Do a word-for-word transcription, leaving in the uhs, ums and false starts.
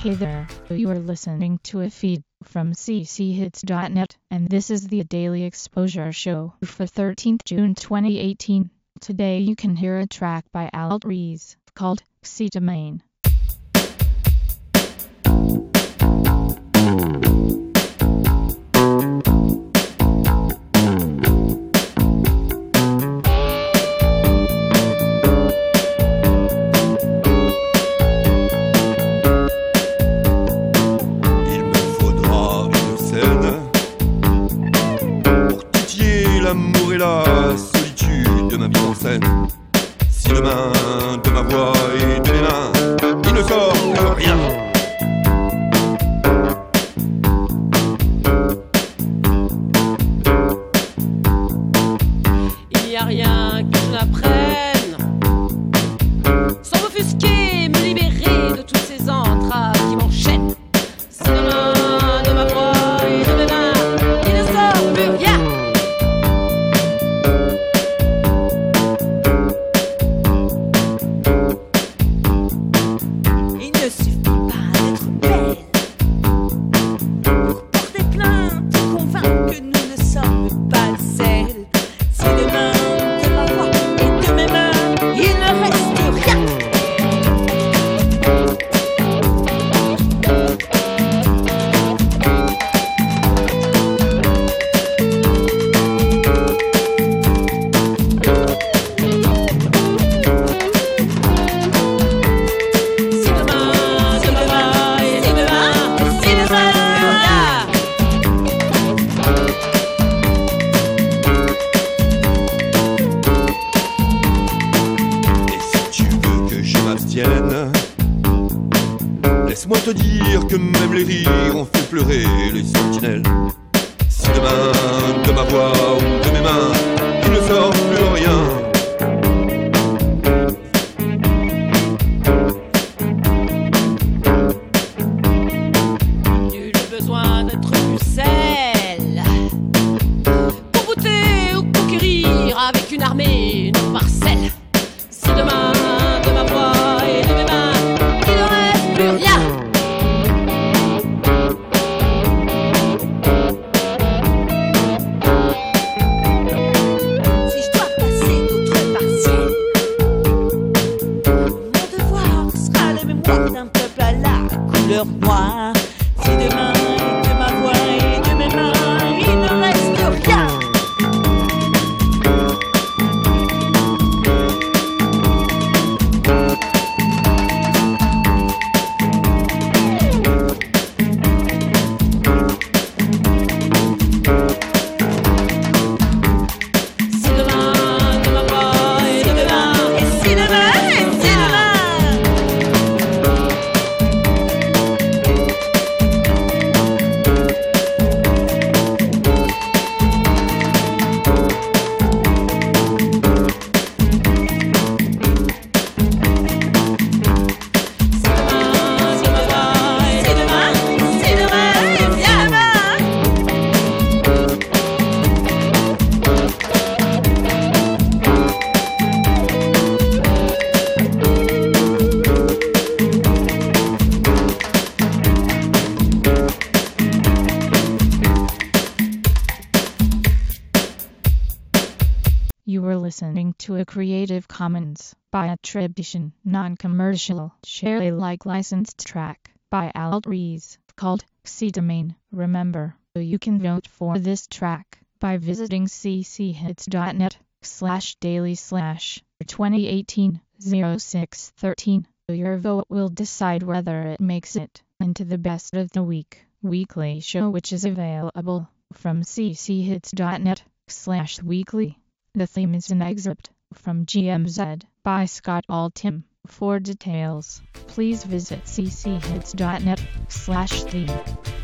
Hey there, you are listening to a feed from c c hits dot net, and this is the Daily Exposure Show for thirteenth of June twenty eighteen. Today you can hear a track by Alt Rees called Sea Domain. L'amour et la solitude de ma mise en scène. Si demain, de ma voix et de mes mains, il ne sort plus rien. Il n'y a rien que je n'apprenne sans m'offusquer, me libérer de tous ces entraves qui m'enchaînent. Si demain, de ma voix et de mes mains, il ne sort plus rien. Laisse-moi te dire que même les rires ont fait pleurer les sentinelles. Si demain, de ma voix ou de mes mains, il ne sort plus rien. Nul besoin d'être pucelle pour bouter ou conquérir avec une armée non parcelle. Si demain, de ma voix et de mes mains, il ne reste plus rien. Si je dois passer d'autres partiels, mon devoir sera le mémoire d'un peuple à la couleur noire. Si demain, de ma voix et de mes mains, il ne reste plus rien. You were listening to a Creative Commons by attribution, non-commercial, share Alike licensed track by Alt Rees called Sea Domain. Remember, you can vote for this track by visiting c c hits dot net slash daily slash twenty eighteen oh six thirteen. Your vote will decide whether it makes it into the best of the week weekly show, which is available from c c hits dot net slash weekly. The theme is an excerpt from G M Z by Scott Altham. For details, please visit c c hits dot net slash theme.